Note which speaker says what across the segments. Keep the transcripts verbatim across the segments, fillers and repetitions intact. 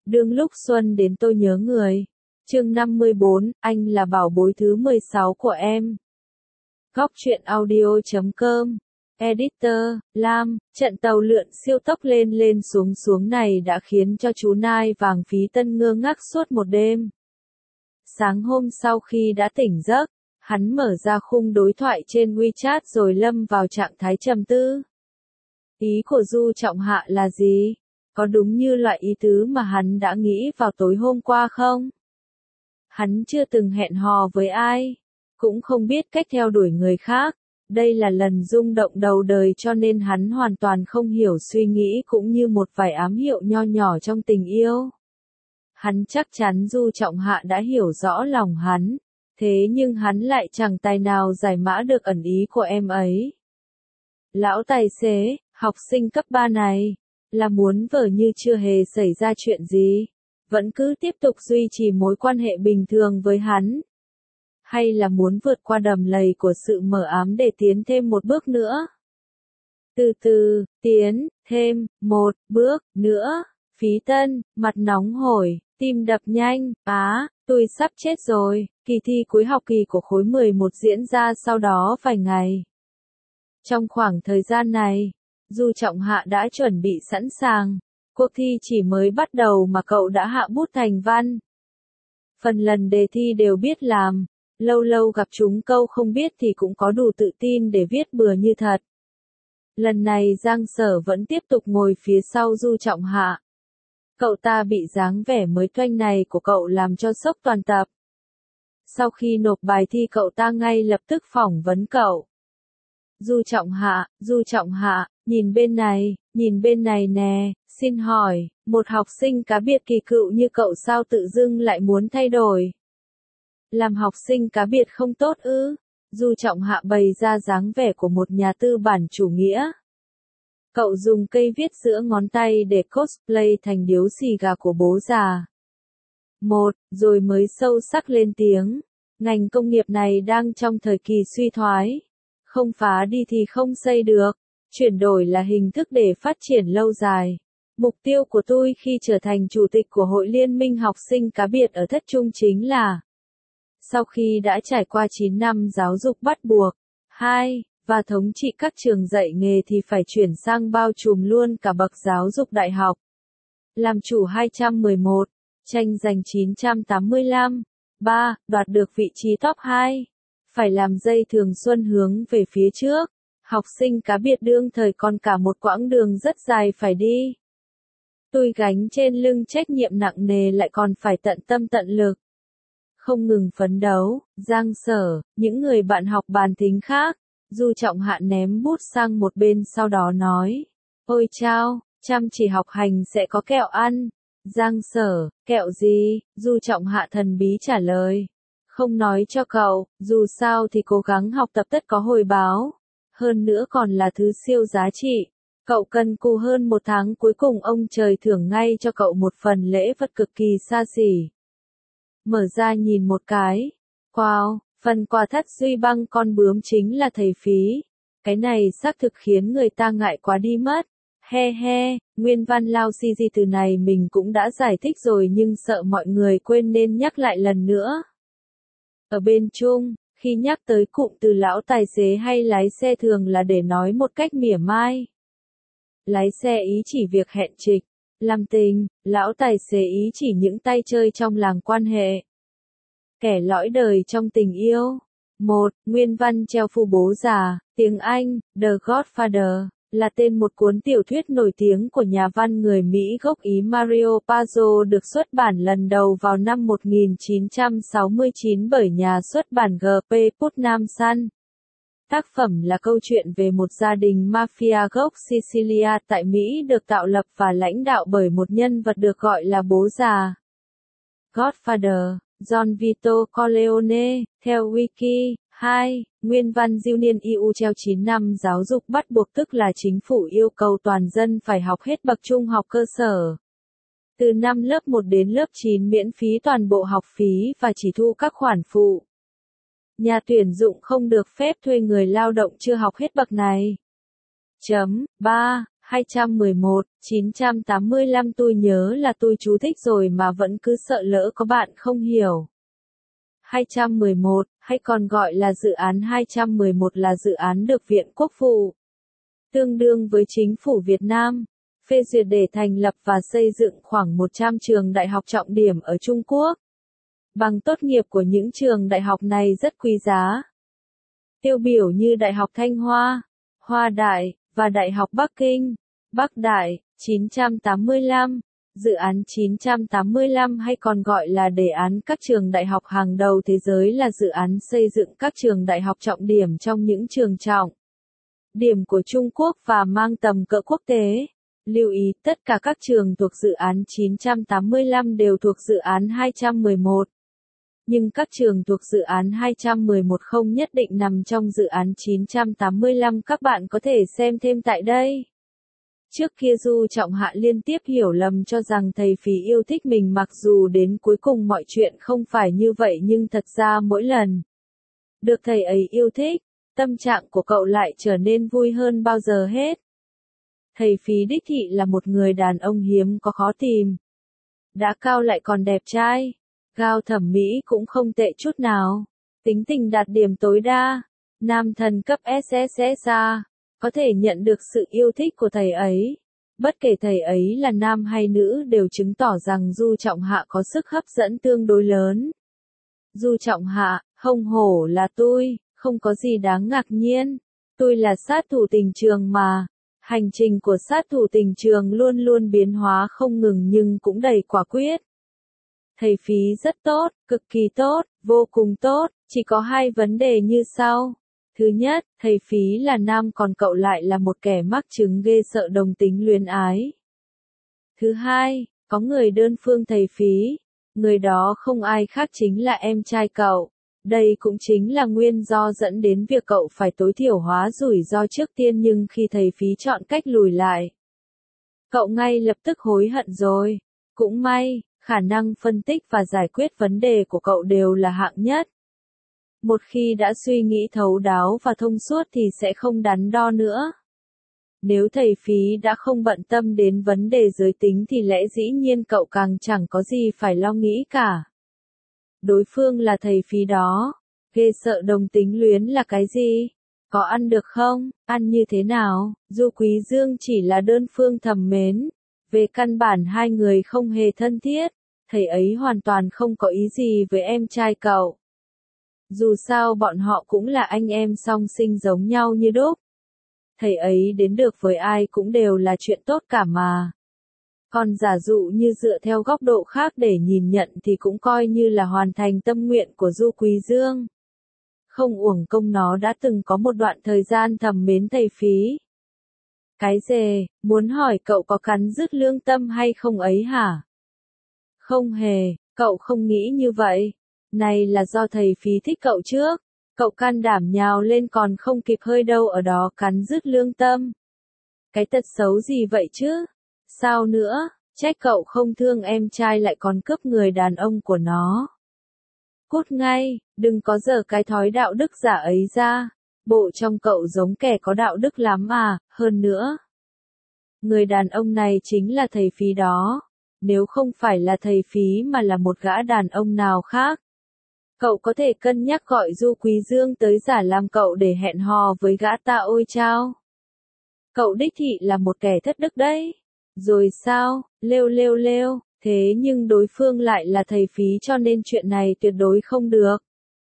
Speaker 1: Đương lúc xuân đến tôi nhớ người. Chương năm mươi bốn, anh là bảo bối thứ mười sáu của em. Góc truyện audio chấm com. Editor, Lam, trận tàu lượn siêu tốc lên lên xuống xuống này đã khiến cho chú nai vàng Phí Tân ngơ ngác suốt một đêm. Sáng hôm sau khi đã tỉnh giấc, hắn mở ra khung đối thoại trên WeChat rồi lâm vào trạng thái trầm tư. Ý của Du Trọng Hạ là gì? Có đúng như loại ý tứ mà hắn đã nghĩ vào tối hôm qua không? Hắn chưa từng hẹn hò với ai, cũng không biết cách theo đuổi người khác. Đây là lần rung động đầu đời cho nên hắn hoàn toàn không hiểu suy nghĩ cũng như một vài ám hiệu nho nhỏ trong tình yêu. Hắn chắc chắn Du Trọng Hạ đã hiểu rõ lòng hắn, thế nhưng hắn lại chẳng tài nào giải mã được ẩn ý của em ấy. Lão tài xế, học sinh cấp ba này, là muốn vờ như chưa hề xảy ra chuyện gì, vẫn cứ tiếp tục duy trì mối quan hệ bình thường với hắn. Hay là muốn vượt qua đầm lầy của sự mờ ám để tiến thêm một bước nữa? Từ từ, tiến, thêm, một bước, nữa. Phí Tân, mặt nóng hổi, tim đập nhanh, á, tôi sắp chết rồi. Kỳ thi cuối học kỳ của khối mười một diễn ra sau đó vài ngày. Trong khoảng thời gian này, Du Trọng Hạ đã chuẩn bị sẵn sàng. Cuộc thi chỉ mới bắt đầu mà cậu đã hạ bút thành văn. Phần lần đề thi đều biết làm. Lâu lâu gặp chúng câu không biết thì cũng có đủ tự tin để viết bừa như thật. Lần này Giang Sở vẫn tiếp tục ngồi phía sau Du Trọng Hạ. Cậu ta bị dáng vẻ mới toanh này của cậu làm cho sốc toàn tập. Sau khi nộp bài thi cậu ta ngay lập tức phỏng vấn cậu. Du Trọng Hạ, Du Trọng Hạ, nhìn bên này, nhìn bên này nè, xin hỏi, một học sinh cá biệt kỳ cựu như cậu sao tự dưng lại muốn thay đổi? Làm học sinh cá biệt không tốt ư? Du Trọng Hạ bày ra dáng vẻ của một nhà tư bản chủ nghĩa. Cậu dùng cây viết giữa ngón tay để cosplay thành điếu xì gà của bố già. Một, rồi mới sâu sắc lên tiếng. Ngành công nghiệp này đang trong thời kỳ suy thoái. Không phá đi thì không xây được. Chuyển đổi là hình thức để phát triển lâu dài. Mục tiêu của tôi khi trở thành chủ tịch của Hội Liên minh học sinh cá biệt ở Thất Trung chính là sau khi đã trải qua chín năm giáo dục bắt buộc, hai, và thống trị các trường dạy nghề thì phải chuyển sang bao trùm luôn cả bậc giáo dục đại học. Làm chủ hai trăm mười một, tranh giành chín trăm tám mươi lăm, ba, đoạt được vị trí top hai. Phải làm dây thường xuân hướng về phía trước. Học sinh cá biệt đương thời còn cả một quãng đường rất dài phải đi. Tôi gánh trên lưng trách nhiệm nặng nề lại còn phải tận tâm tận lực. Không ngừng phấn đấu, Giang Sở, những người bạn học bàn tính khác. Du Trọng Hạ ném bút sang một bên sau đó nói. Ôi chao, chăm chỉ học hành sẽ có kẹo ăn. Giang Sở, kẹo gì? Du Trọng Hạ thần bí trả lời. Không nói cho cậu, dù sao thì cố gắng học tập tất có hồi báo. Hơn nữa còn là thứ siêu giá trị. Cậu cần cù hơn một tháng cuối cùng ông trời thưởng ngay cho cậu một phần lễ vật cực kỳ xa xỉ. Mở ra nhìn một cái. Wow, phần quà thắt duy băng con bướm chính là thầy Phí. Cái này xác thực khiến người ta ngại quá đi mất. He he, nguyên văn lao si di từ này mình cũng đã giải thích rồi nhưng sợ mọi người quên nên nhắc lại lần nữa. Ở bên Trung, khi nhắc tới cụm từ lão tài xế hay lái xe thường là để nói một cách mỉa mai. Lái xe ý chỉ việc hẹn trịch, làm tình, lão tài xế ý chỉ những tay chơi trong làng quan hệ. Kẻ lõi đời trong tình yêu. Một, nguyên văn treo phu bố già, tiếng Anh, The Godfather, là tên một cuốn tiểu thuyết nổi tiếng của nhà văn người Mỹ gốc Ý Mario Puzo được xuất bản lần đầu vào năm một nghìn chín trăm sáu mươi chín bởi nhà xuất bản G P Putnam Sun. Tác phẩm là câu chuyện về một gia đình mafia gốc Sicilia tại Mỹ được tạo lập và lãnh đạo bởi một nhân vật được gọi là bố già. Godfather, John Vito Corleone, theo Wiki. hai. Nguyên văn Union e u treo chín năm giáo dục bắt buộc tức là chính phủ yêu cầu toàn dân phải học hết bậc trung học cơ sở. Từ năm lớp một đến lớp chín miễn phí toàn bộ học phí và chỉ thu các khoản phụ. Nhà tuyển dụng không được phép thuê người lao động chưa học hết bậc này. Chấm ba. hai trăm mười một, chín trăm tám mươi lăm tôi nhớ là tôi chú thích rồi mà vẫn cứ sợ lỡ có bạn không hiểu. hai trăm mười một, hay còn gọi là dự án hai trăm mười một là dự án được Viện Quốc vụ, tương đương với Chính phủ Việt Nam, phê duyệt để thành lập và xây dựng khoảng một trăm trường đại học trọng điểm ở Trung Quốc. Bằng tốt nghiệp của những trường đại học này rất quý giá. Tiêu biểu như Đại học Thanh Hoa, Hoa Đại, và Đại học Bắc Kinh, Bắc Đại, chín trăm tám mươi lăm. Dự án chín trăm tám mươi lăm hay còn gọi là đề án các trường đại học hàng đầu thế giới là dự án xây dựng các trường đại học trọng điểm trong những trường trọng điểm của Trung Quốc và mang tầm cỡ quốc tế. Lưu ý, tất cả các trường thuộc dự án chín trăm tám mươi lăm đều thuộc dự án hai trăm mười một. Nhưng các trường thuộc dự án hai trăm mười một không nhất định nằm trong dự án chín trăm tám mươi lăm, các bạn có thể xem thêm tại đây. Trước kia Du Trọng Hạ liên tiếp hiểu lầm cho rằng thầy Phí yêu thích mình, mặc dù đến cuối cùng mọi chuyện không phải như vậy, nhưng thật ra mỗi lần được thầy ấy yêu thích, tâm trạng của cậu lại trở nên vui hơn bao giờ hết. Thầy Phí đích thị là một người đàn ông hiếm có khó tìm. Đã cao lại còn đẹp trai. Cao thẩm mỹ cũng không tệ chút nào. Tính tình đạt điểm tối đa. Nam thần cấp ét ét ét a. Có thể nhận được sự yêu thích của thầy ấy. Bất kể thầy ấy là nam hay nữ đều chứng tỏ rằng Du Trọng Hạ có sức hấp dẫn tương đối lớn. Du Trọng Hạ, hông hổ là tôi, không có gì đáng ngạc nhiên. Tôi là sát thủ tình trường mà. Hành trình của sát thủ tình trường luôn luôn biến hóa không ngừng nhưng cũng đầy quả quyết. Thầy Phí rất tốt, cực kỳ tốt, vô cùng tốt, chỉ có hai vấn đề như sau. Thứ nhất, thầy Phí là nam còn cậu lại là một kẻ mắc chứng ghê sợ đồng tính luyến ái. Thứ hai, có người đơn phương thầy Phí, người đó không ai khác chính là em trai cậu. Đây cũng chính là nguyên do dẫn đến việc cậu phải tối thiểu hóa rủi ro trước tiên, nhưng khi thầy Phí chọn cách lùi lại, cậu ngay lập tức hối hận rồi. Cũng may, khả năng phân tích và giải quyết vấn đề của cậu đều là hạng nhất. Một khi đã suy nghĩ thấu đáo và thông suốt thì sẽ không đắn đo nữa. Nếu thầy Phí đã không bận tâm đến vấn đề giới tính thì lẽ dĩ nhiên cậu càng chẳng có gì phải lo nghĩ cả. Đối phương là thầy Phí đó. Ghê sợ đồng tính luyến là cái gì? Có ăn được không? Ăn như thế nào? Du Quý Dương chỉ là đơn phương thầm mến. Về căn bản hai người không hề thân thiết. Thầy ấy hoàn toàn không có ý gì với em trai cậu. Dù sao bọn họ cũng là anh em song sinh giống nhau như đúc. Thầy ấy đến được với ai cũng đều là chuyện tốt cả mà. Còn giả dụ như dựa theo góc độ khác để nhìn nhận thì cũng coi như là hoàn thành tâm nguyện của Du Quý Dương. Không uổng công nó đã từng có một đoạn thời gian thầm mến thầy Phí. Cái dề, muốn hỏi cậu có cắn rứt lương tâm hay không ấy hả? Không hề, cậu không nghĩ như vậy. Này là do thầy Phí thích cậu trước. Cậu can đảm nhào lên còn không kịp hơi đâu ở đó cắn rứt lương tâm. Cái tật xấu gì vậy chứ? Sao nữa, trách cậu không thương em trai lại còn cướp người đàn ông của nó. Cút ngay, đừng có giở cái thói đạo đức giả ấy ra. Bộ trong cậu giống kẻ có đạo đức lắm à, hơn nữa. Người đàn ông này chính là thầy Phí đó. Nếu không phải là thầy Phí mà là một gã đàn ông nào khác. Cậu có thể cân nhắc gọi Du Quý Dương tới giả làm cậu để hẹn hò với gã ta ôi chao. Cậu đích thị là một kẻ thất đức đấy. Rồi sao, lêu lêu lêu, thế nhưng đối phương lại là thầy Phí cho nên chuyện này tuyệt đối không được.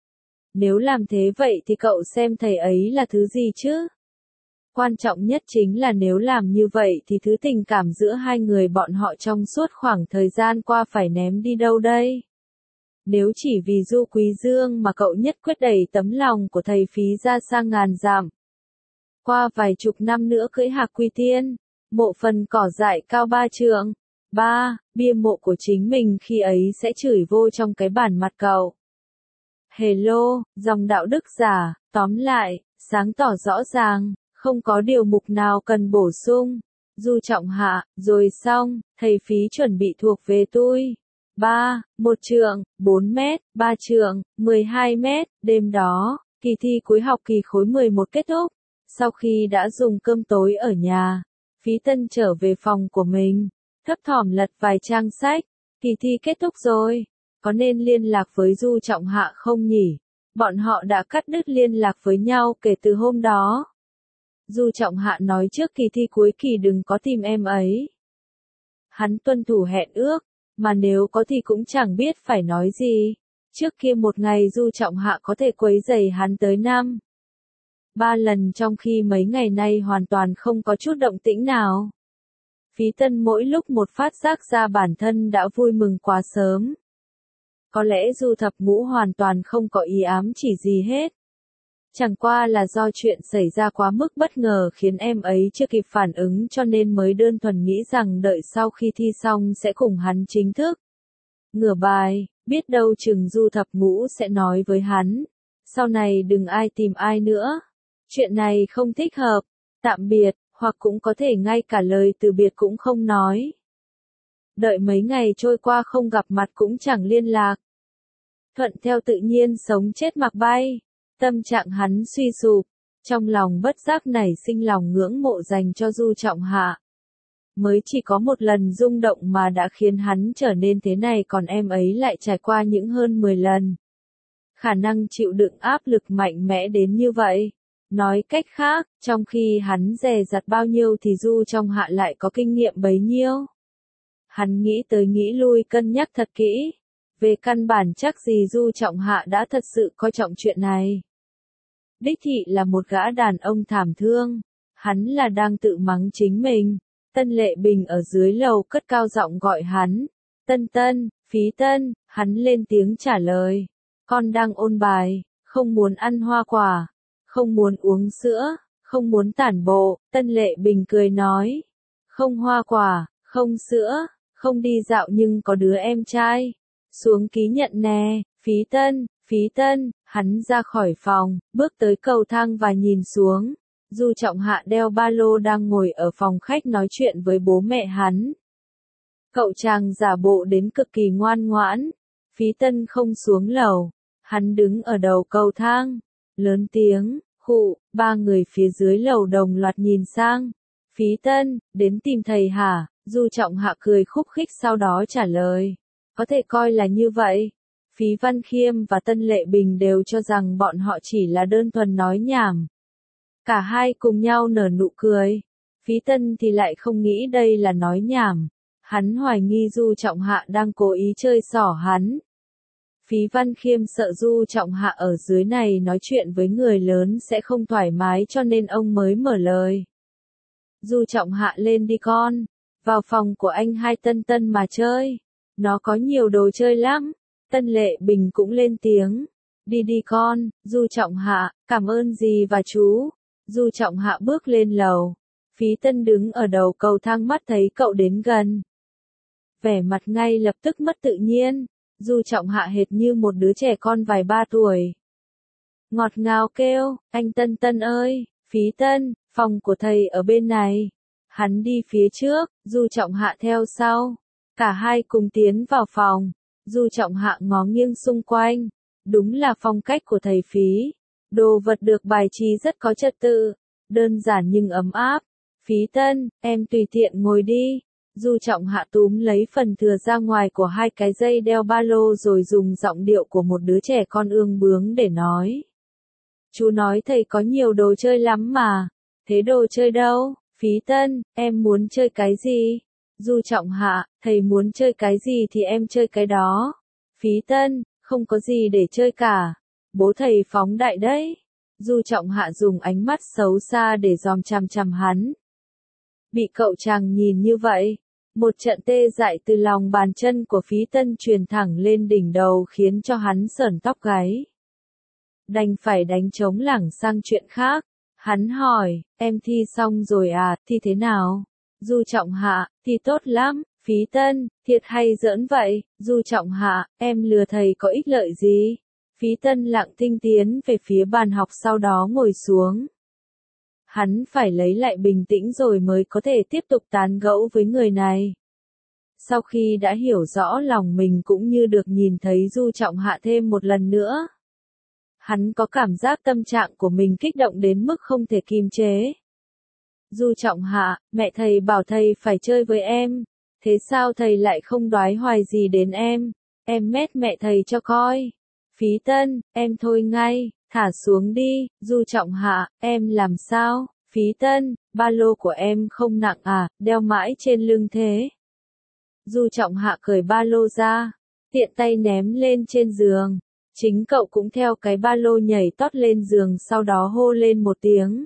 Speaker 1: Nếu làm thế vậy thì cậu xem thầy ấy là thứ gì chứ? Quan trọng nhất chính là nếu làm như vậy thì thứ tình cảm giữa hai người bọn họ trong suốt khoảng thời gian qua phải ném đi đâu đây? Nếu chỉ vì Du Quý Dương mà cậu nhất quyết đẩy tấm lòng của thầy Phí ra sang ngàn dặm. Qua vài chục năm nữa cưỡi hạc quy tiên, mộ phần cỏ dại cao ba trượng. Ba, bia mộ của chính mình khi ấy sẽ chửi vô trong cái bản mặt cậu. Hello, dòng đạo đức giả, tóm lại, sáng tỏ rõ ràng, không có điều mục nào cần bổ sung. Du Trọng Hạ, rồi xong, thầy Phí chuẩn bị thuộc về tôi. Ba, một trượng, bốn mét, ba trượng, mười hai mét, đêm đó, kỳ thi cuối học kỳ khối mười một kết thúc. Sau khi đã dùng cơm tối ở nhà, Phí Tân trở về phòng của mình, thấp thỏm lật vài trang sách. Kỳ thi kết thúc rồi, có nên liên lạc với Du Trọng Hạ không nhỉ? Bọn họ đã cắt đứt liên lạc với nhau kể từ hôm đó. Du Trọng Hạ nói trước kỳ thi cuối kỳ đừng có tìm em ấy. Hắn tuân thủ hẹn ước, mà nếu có thì cũng chẳng biết phải nói gì. Trước kia một ngày Du Trọng Hạ có thể quấy rầy hắn tới năm ba lần trong khi mấy ngày nay hoàn toàn không có chút động tĩnh nào. Phí Tân mỗi lúc một phát giác ra bản thân đã vui mừng quá sớm. Có lẽ Du Thập Ngũ hoàn toàn không có ý ám chỉ gì hết. Chẳng qua là do chuyện xảy ra quá mức bất ngờ khiến em ấy chưa kịp phản ứng cho nên mới đơn thuần nghĩ rằng đợi sau khi thi xong sẽ cùng hắn chính thức ngửa bài, biết đâu chừng Du Thập Ngũ sẽ nói với hắn, sau này đừng ai tìm ai nữa. Chuyện này không thích hợp, tạm biệt, hoặc cũng có thể ngay cả lời từ biệt cũng không nói. Đợi mấy ngày trôi qua không gặp mặt cũng chẳng liên lạc. Thuận theo tự nhiên sống chết mặc bay, tâm trạng hắn suy sụp, trong lòng bất giác nảy sinh lòng ngưỡng mộ dành cho Du Trọng Hạ. Mới chỉ có một lần rung động mà đã khiến hắn trở nên thế này còn em ấy lại trải qua những hơn mười lần. Khả năng chịu đựng áp lực mạnh mẽ đến như vậy. Nói cách khác, trong khi hắn dè dặt bao nhiêu thì Du Trọng Hạ lại có kinh nghiệm bấy nhiêu. Hắn nghĩ tới nghĩ lui cân nhắc thật kỹ. Về căn bản chắc gì Du Trọng Hạ đã thật sự coi trọng chuyện này. Đích thị là một gã đàn ông thảm thương. Hắn là đang tự mắng chính mình. Tân Lệ Bình ở dưới lầu cất cao giọng gọi hắn. Tân Tân, Phí Tân, hắn lên tiếng trả lời. Con đang ôn bài, không muốn ăn hoa quả, không muốn uống sữa, không muốn tản bộ. Tân Lệ Bình cười nói. Không hoa quả, không sữa, không đi dạo nhưng có đứa em trai. Xuống ký nhận nè, Phí Tân, Phí Tân, hắn ra khỏi phòng, bước tới cầu thang và nhìn xuống. Du Trọng Hạ đeo ba lô đang ngồi ở phòng khách nói chuyện với bố mẹ hắn. Cậu chàng giả bộ đến cực kỳ ngoan ngoãn. Phí Tân không xuống lầu. Hắn đứng ở đầu cầu thang. Lớn tiếng, khụ, ba người phía dưới lầu đồng loạt nhìn sang. Phí Tân, đến tìm thầy hả? Du Trọng Hạ cười khúc khích sau đó trả lời. Có thể coi là như vậy. Phí Văn Khiêm và Tân Lệ Bình đều cho rằng bọn họ chỉ là đơn thuần nói nhảm. Cả hai cùng nhau nở nụ cười. Phí Tân thì lại không nghĩ đây là nói nhảm. Hắn hoài nghi Du Trọng Hạ đang cố ý chơi xỏ hắn. Phí Văn Khiêm sợ Du Trọng Hạ ở dưới này nói chuyện với người lớn sẽ không thoải mái cho nên ông mới mở lời. Du Trọng Hạ lên đi con. Vào phòng của anh hai Tân Tân mà chơi. Nó có nhiều đồ chơi lắm. Tân Lệ Bình cũng lên tiếng. Đi đi con, Du Trọng Hạ, cảm ơn dì và chú. Du Trọng Hạ bước lên lầu. Phí Tân đứng ở đầu cầu thang mắt thấy cậu đến gần. Vẻ mặt ngay lập tức mất tự nhiên. Du Trọng Hạ hệt như một đứa trẻ con vài ba tuổi. Ngọt ngào kêu, anh Tân Tân ơi, Phí Tân, phòng của thầy ở bên này. Hắn đi phía trước, Du Trọng Hạ theo sau. Cả hai cùng tiến vào phòng. Du Trọng Hạ ngó nghiêng xung quanh. Đúng là phong cách của thầy Phí. Đồ vật được bài trí rất có trật tự. Đơn giản nhưng ấm áp. Phí Tân, em tùy tiện ngồi đi. Du Trọng Hạ túm lấy phần thừa ra ngoài của hai cái dây đeo ba lô rồi dùng giọng điệu của một đứa trẻ con ương bướng để nói. Chú nói thầy có nhiều đồ chơi lắm mà. Thế đồ chơi đâu? Phí Tân, em muốn chơi cái gì? Du Trọng Hạ, thầy muốn chơi cái gì thì em chơi cái đó. Phí Tân, không có gì để chơi cả. Bố thầy phóng đại đấy. Du Trọng Hạ dùng ánh mắt xấu xa để dòm chằm chằm hắn. Bị cậu chàng nhìn như vậy, một trận tê dại từ lòng bàn chân của Phí Tân truyền thẳng lên đỉnh đầu khiến cho hắn sởn tóc gáy. Đành phải đánh trống lảng sang chuyện khác. Hắn hỏi, em thi xong rồi à, thi thế nào? Du Trọng Hạ, thi tốt lắm. Phí Tân, thiệt hay giỡn vậy? Du Trọng Hạ, em lừa thầy có ích lợi gì? Phí Tân lặng thinh tiến về phía bàn học sau đó ngồi xuống. Hắn phải lấy lại bình tĩnh rồi mới có thể tiếp tục tán gẫu với người này. Sau khi đã hiểu rõ lòng mình cũng như được nhìn thấy Du Trọng Hạ thêm một lần nữa. Hắn có cảm giác tâm trạng của mình kích động đến mức không thể kiềm chế. Du Trọng Hạ, mẹ thầy bảo thầy phải chơi với em. Thế sao thầy lại không đoái hoài gì đến em? Em mét mẹ thầy cho coi. Phí Tân, em thôi ngay, thả xuống đi. Du Trọng Hạ, em làm sao? Phí Tân, ba lô của em không nặng à, đeo mãi trên lưng thế. Du Trọng Hạ cởi ba lô ra, tiện tay ném lên trên giường. Chính cậu cũng theo cái ba lô nhảy tót lên giường, sau đó hô lên một tiếng.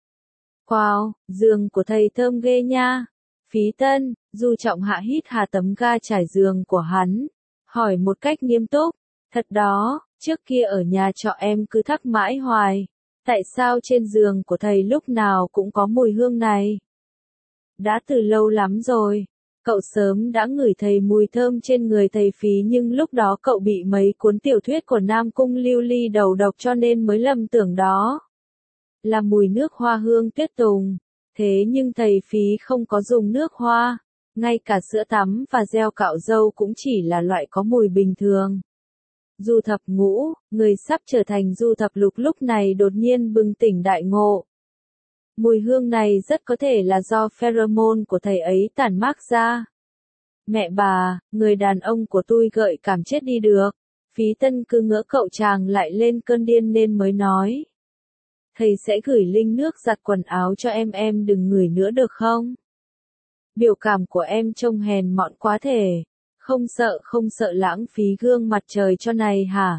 Speaker 1: Wow, giường của thầy thơm ghê nha. Phí Tân, Du Trọng Hạ hít hà tấm ga trải giường của hắn, hỏi một cách nghiêm túc. Thật đó, trước kia ở nhà trọ em cứ thắc mãi hoài. Tại sao trên giường của thầy lúc nào cũng có mùi hương này? Đã từ lâu lắm rồi. Cậu sớm đã ngửi thấy mùi thơm trên người thầy Phí, nhưng lúc đó cậu bị mấy cuốn tiểu thuyết của Nam Cung Lưu Ly đầu độc cho nên mới lầm tưởng đó là mùi nước hoa hương tuyết tùng. Thế nhưng thầy Phí không có dùng nước hoa, ngay cả sữa tắm và gel cạo râu cũng chỉ là loại có mùi bình thường. Du Thập Ngũ, người sắp trở thành Du Thập Lục lúc này đột nhiên bừng tỉnh đại ngộ. Mùi hương này rất có thể là do pheromone của thầy ấy tản mát ra. Mẹ bà, người đàn ông của tôi gợi cảm chết đi được. Phí Tân cứ ngỡ cậu chàng lại lên cơn điên nên mới nói. Thầy sẽ gửi link nước giặt quần áo cho em, em đừng ngửi nữa được không? Biểu cảm của em trông hèn mọn quá thể. Không sợ không sợ lãng phí gương mặt trời cho này hả?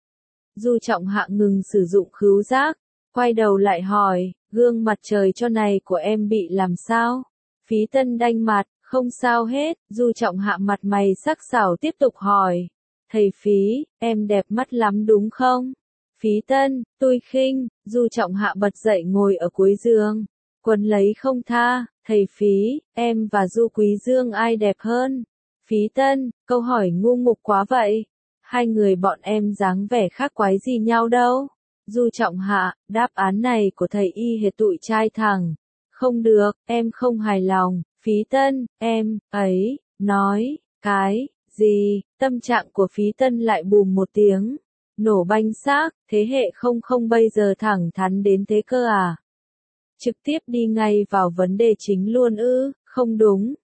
Speaker 1: Du Trọng Hạ ngừng sử dụng khứu giác, quay đầu lại hỏi, gương mặt trời cho này của em bị làm sao? Phí Tân đanh mặt, không sao hết. Du Trọng Hạ mặt mày sắc sảo tiếp tục hỏi, thầy Phí, em đẹp mắt lắm đúng không? Phí Tân, tôi khinh. Du Trọng Hạ bật dậy ngồi ở cuối giường, quấn lấy không tha, thầy Phí, em và Du Quý Dương ai đẹp hơn? Phí Tân, câu hỏi ngu ngục quá vậy. Hai người bọn em dáng vẻ khác quái gì nhau đâu. Du Trọng Hạ, đáp án này của thầy y hệt tụi trai thẳng. Không được, em không hài lòng. Phí Tân, em, ấy, nói, cái, gì? Tâm trạng của Phí Tân lại bùm một tiếng. Nổ banh xác, thế hệ không không bây giờ thẳng thắn đến thế cơ à? Trực tiếp đi ngay vào vấn đề chính luôn ư, không đúng.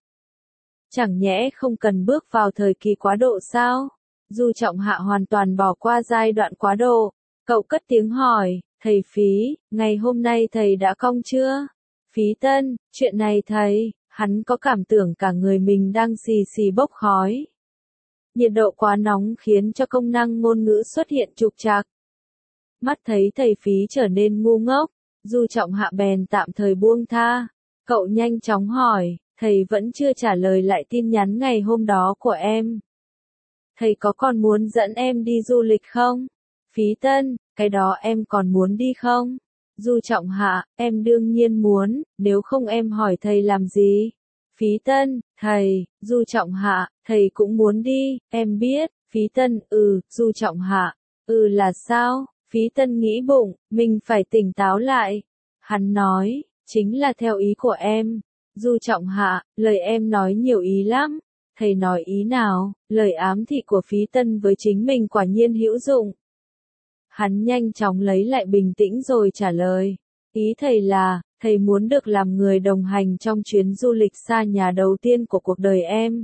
Speaker 1: Chẳng nhẽ không cần bước vào thời kỳ quá độ sao? Du Trọng Hạ hoàn toàn bỏ qua giai đoạn quá độ. Cậu cất tiếng hỏi, thầy Phí, ngày hôm nay thầy đã cong chưa? Phí Tân, chuyện này thầy, hắn có cảm tưởng cả người mình đang xì xì bốc khói. Nhiệt độ quá nóng khiến cho công năng ngôn ngữ xuất hiện trục trặc. Mắt thấy thầy Phí trở nên ngu ngốc, Du Trọng Hạ bèn tạm thời buông tha. Cậu nhanh chóng hỏi, thầy vẫn chưa trả lời lại tin nhắn ngày hôm đó của em. Thầy có còn muốn dẫn em đi du lịch không? Phí Tân, cái đó em còn muốn đi không? Du Trọng Hạ, em đương nhiên muốn, nếu không em hỏi thầy làm gì? Phí Tân, thầy. Du Trọng Hạ, thầy cũng muốn đi, em biết. Phí Tân, ừ. Du Trọng Hạ, ừ là sao? Phí Tân nghĩ bụng, mình phải tỉnh táo lại. Hắn nói, chính là theo ý của em. Du Trọng Hạ, lời em nói nhiều ý lắm. Thầy nói ý nào? Lời ám thị của Phí Tân với chính mình quả nhiên hữu dụng. Hắn nhanh chóng lấy lại bình tĩnh rồi trả lời. Ý thầy là, thầy muốn được làm người đồng hành trong chuyến du lịch xa nhà đầu tiên của cuộc đời em.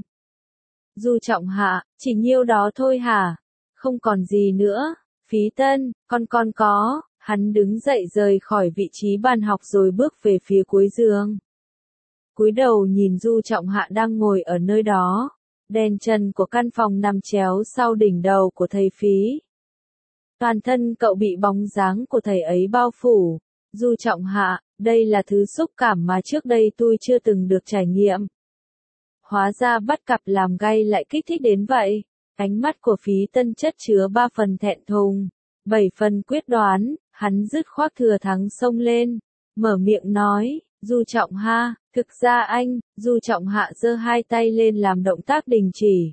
Speaker 1: Du Trọng Hạ, chỉ nhiêu đó thôi hả? Không còn gì nữa. Phí Tân, con con có. Hắn đứng dậy rời khỏi vị trí bàn học rồi bước về phía cuối giường. Cúi đầu nhìn Du Trọng Hạ đang ngồi ở nơi đó. Đèn trần của căn phòng nằm chéo sau đỉnh đầu của thầy Phí. Toàn thân cậu bị bóng dáng của thầy ấy bao phủ. Du Trọng Hạ, đây là thứ xúc cảm mà trước đây tôi chưa từng được trải nghiệm. Hóa ra bắt cặp làm gay lại kích thích đến vậy. Ánh mắt của Phí Tân chất chứa ba phần thẹn thùng, bảy phần quyết đoán. Hắn dứt khoát thừa thắng xông lên, mở miệng nói, Du Trọng Hạ, thực ra anh. Du Trọng Hạ giơ hai tay lên làm động tác đình chỉ.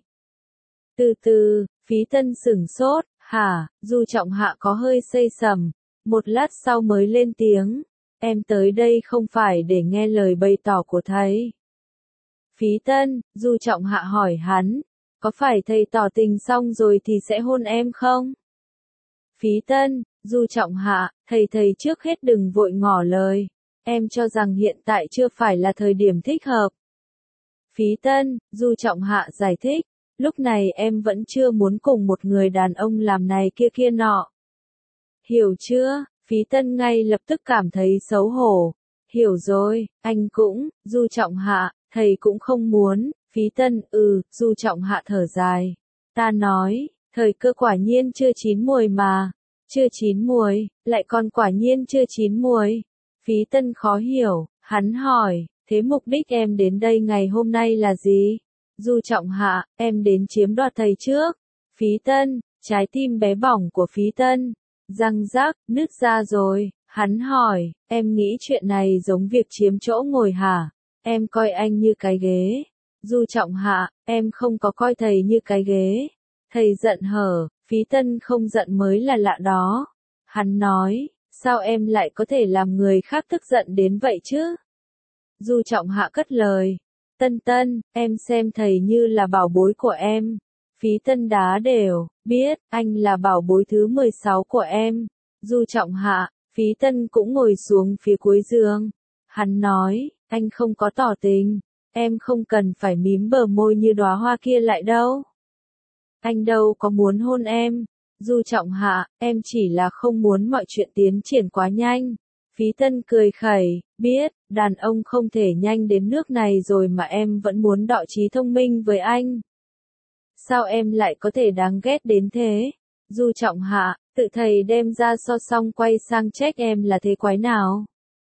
Speaker 1: Từ từ, Phí Tân sửng sốt, hả? Du Trọng Hạ có hơi xây sầm, một lát sau mới lên tiếng, em tới đây không phải để nghe lời bày tỏ của thầy. Phí Tân, Du Trọng Hạ hỏi hắn, có phải thầy tỏ tình xong rồi thì sẽ hôn em không? Phí Tân, Du Trọng Hạ, thầy thầy trước hết đừng vội ngỏ lời. em cho rằng hiện tại chưa phải là thời điểm thích hợp. Phí Tân, Du Trọng Hạ giải thích, lúc này em vẫn chưa muốn cùng một người đàn ông làm này kia kia nọ. Hiểu chưa? Phí Tân ngay lập tức cảm thấy xấu hổ. Hiểu rồi, anh cũng, Du Trọng Hạ, thầy cũng không muốn. Phí Tân, ừ, Du Trọng Hạ thở dài. Ta nói, thời cơ quả nhiên chưa chín muồi mà. Chưa chín muồi, lại còn quả nhiên chưa chín muồi. Phí Tân khó hiểu, hắn hỏi, thế mục đích em đến đây ngày hôm nay là gì? Du Trọng Hạ, em đến chiếm đoạt thầy trước. Phí Tân, trái tim bé bỏng của Phí Tân, răng rắc, nứt ra rồi. Hắn hỏi, em nghĩ chuyện này giống việc chiếm chỗ ngồi hả? Em coi anh như cái ghế. Du Trọng Hạ, em không có coi thầy như cái ghế. Thầy giận hở, Phí Tân không giận mới là lạ đó. Hắn nói, sao em lại có thể làm người khác tức giận đến vậy chứ? Du Trọng Hạ cất lời, Tân Tân, em xem thầy như là bảo bối của em. Phí Tân đá đều, biết, anh là bảo bối thứ mười sáu của em. Du Trọng Hạ, Phí Tân cũng ngồi xuống phía cuối giường. Hắn nói, anh không có tỏ tình, em không cần phải mím bờ môi như đóa hoa kia lại đâu. Anh đâu có muốn hôn em. Du Trọng Hạ, em chỉ là không muốn mọi chuyện tiến triển quá nhanh. Phí Tân cười khẩy, biết, đàn ông không thể nhanh đến nước này rồi mà em vẫn muốn đọ trí thông minh với anh. Sao em lại có thể đáng ghét đến thế? Du Trọng Hạ, tự thầy đem ra so xong quay sang trách em là thế quái nào?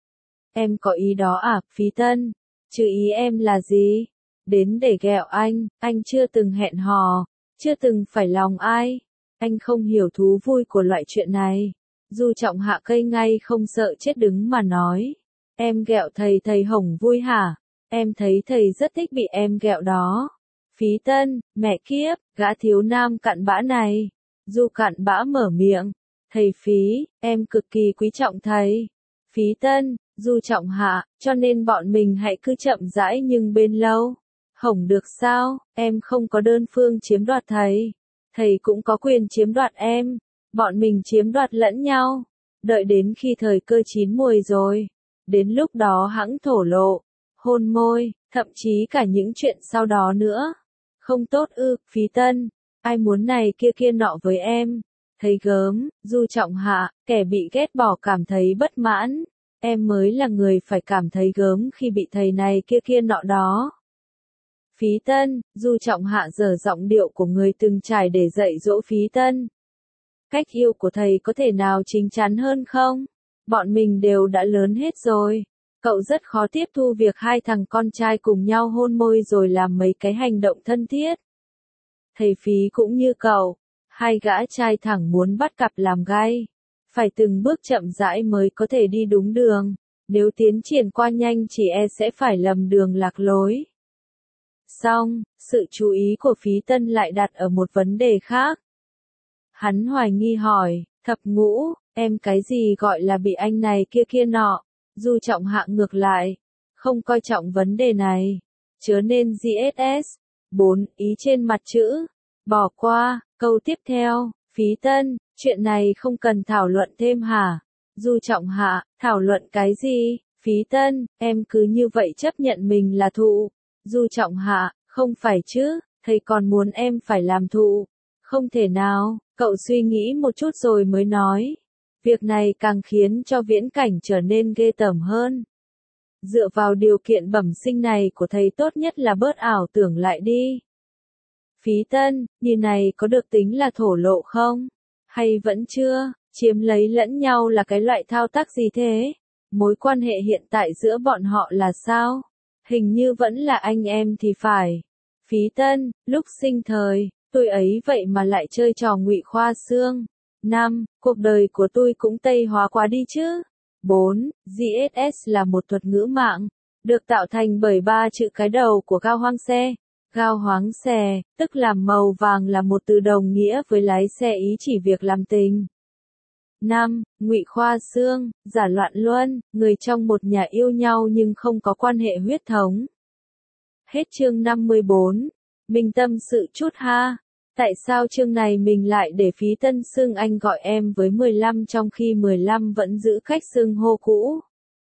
Speaker 1: Em có ý đó à, Phí Tân? Chứ ý em là gì? Đến để ghẹo anh, anh chưa từng hẹn hò, chưa từng phải lòng ai. Anh không hiểu thú vui của loại chuyện này. Du Trọng Hạ cây ngay không sợ chết đứng mà nói. Em ghẹo thầy thầy hổng vui hả? Em thấy thầy rất thích bị em ghẹo đó. Phí Tân, mẹ kiếp, gã thiếu nam cặn bã này. Du cặn bã mở miệng. Thầy Phí, em cực kỳ quý trọng thầy. Phí Tân, Du Trọng Hạ, cho nên bọn mình hãy cứ chậm rãi nhưng bên lâu. Hổng được sao, em không có đơn phương chiếm đoạt thầy. Thầy cũng có quyền chiếm đoạt em. Bọn mình chiếm đoạt lẫn nhau. Đợi đến khi thời cơ chín muồi rồi. Đến lúc đó hẵng thổ lộ. Hôn môi, thậm chí cả những chuyện sau đó nữa. Không tốt ư, Phí Tân. Ai muốn này kia kia nọ với em. Thấy gớm, Du Trọng Hạ, kẻ bị ghét bỏ cảm thấy bất mãn. Em mới là người phải cảm thấy gớm khi bị thầy này kia kia nọ đó. Phí Tân, Du Trọng Hạ dở giọng điệu của người từng trải để dạy dỗ Phí Tân. Cách yêu của thầy có thể nào chính chắn hơn không? Bọn mình đều đã lớn hết rồi. Cậu rất khó tiếp thu việc hai thằng con trai cùng nhau hôn môi rồi làm mấy cái hành động thân thiết. Thầy Phí cũng như cậu. Hai gã trai thẳng muốn bắt cặp làm gai. Phải từng bước chậm rãi mới có thể đi đúng đường. Nếu tiến triển qua nhanh chỉ e sẽ phải lầm đường lạc lối. Xong, sự chú ý của Phí Tân lại đặt ở một vấn đề khác. Hắn hoài nghi hỏi, thập ngũ, em cái gì gọi là bị anh này kia kia nọ? Du Trọng Hạ ngược lại, không coi trọng vấn đề này. Chớ nên giê ét ét. bốn. Ý trên mặt chữ. Bỏ qua, câu tiếp theo, Phí Tân, chuyện này không cần thảo luận thêm hả? Du Trọng Hạ, thảo luận cái gì? Phí Tân, em cứ như vậy chấp nhận mình là thụ. Du Trọng Hạ, không phải chứ, thầy còn muốn em phải làm thụ. Không thể nào, cậu suy nghĩ một chút rồi mới nói. Việc này càng khiến cho viễn cảnh trở nên ghê tởm hơn. Dựa vào điều kiện bẩm sinh này của thầy tốt nhất là bớt ảo tưởng lại đi. Phí Tân, như này có được tính là thổ lộ không? Hay vẫn chưa, chiếm lấy lẫn nhau là cái loại thao tác gì thế? Mối quan hệ hiện tại giữa bọn họ là sao? Hình như vẫn là anh em thì phải. Phí Tân, lúc sinh thời, tôi ấy vậy mà lại chơi trò ngụy khoa xương. năm. Cuộc đời của tôi cũng Tây hóa quá đi chứ. bốn. giê ét ét là một thuật ngữ mạng, được tạo thành bởi ba chữ cái đầu của Gao Hoang Xe. Gao Hoáng Xe, tức là màu vàng là một từ đồng nghĩa với lái xe ý chỉ việc làm tình. năm. Ngụy khoa xương, giả loạn luân, người trong một nhà yêu nhau nhưng không có quan hệ huyết thống. Hết chương năm mươi bốn. Mình tâm sự chút ha. Tại sao chương này mình lại để Phí Tân xưng anh gọi em với mười lăm trong khi mười lăm vẫn giữ cách xưng hô cũ?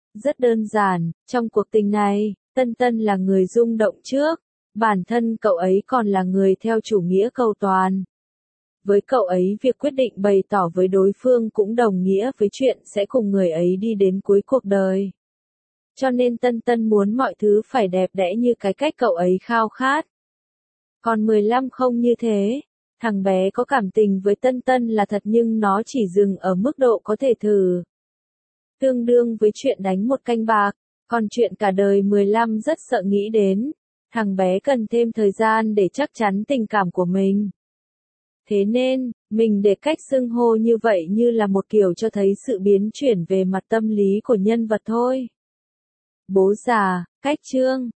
Speaker 1: Rất đơn giản, trong cuộc tình này, Tân Tân là người rung động trước, bản thân cậu ấy còn là người theo chủ nghĩa cầu toàn. Với cậu ấy việc quyết định bày tỏ với đối phương cũng đồng nghĩa với chuyện sẽ cùng người ấy đi đến cuối cuộc đời. Cho nên Tân Tân muốn mọi thứ phải đẹp đẽ như cái cách cậu ấy khao khát. Còn mười lăm không như thế, thằng bé có cảm tình với Tân Tân là thật nhưng nó chỉ dừng ở mức độ có thể thử. Tương đương với chuyện đánh một canh bạc, còn chuyện cả đời mười lăm rất sợ nghĩ đến. Thằng bé cần thêm thời gian để chắc chắn tình cảm của mình. Thế nên, mình để cách xưng hô như vậy như là một kiểu cho thấy sự biến chuyển về mặt tâm lý của nhân vật thôi. Bố già, cách chương.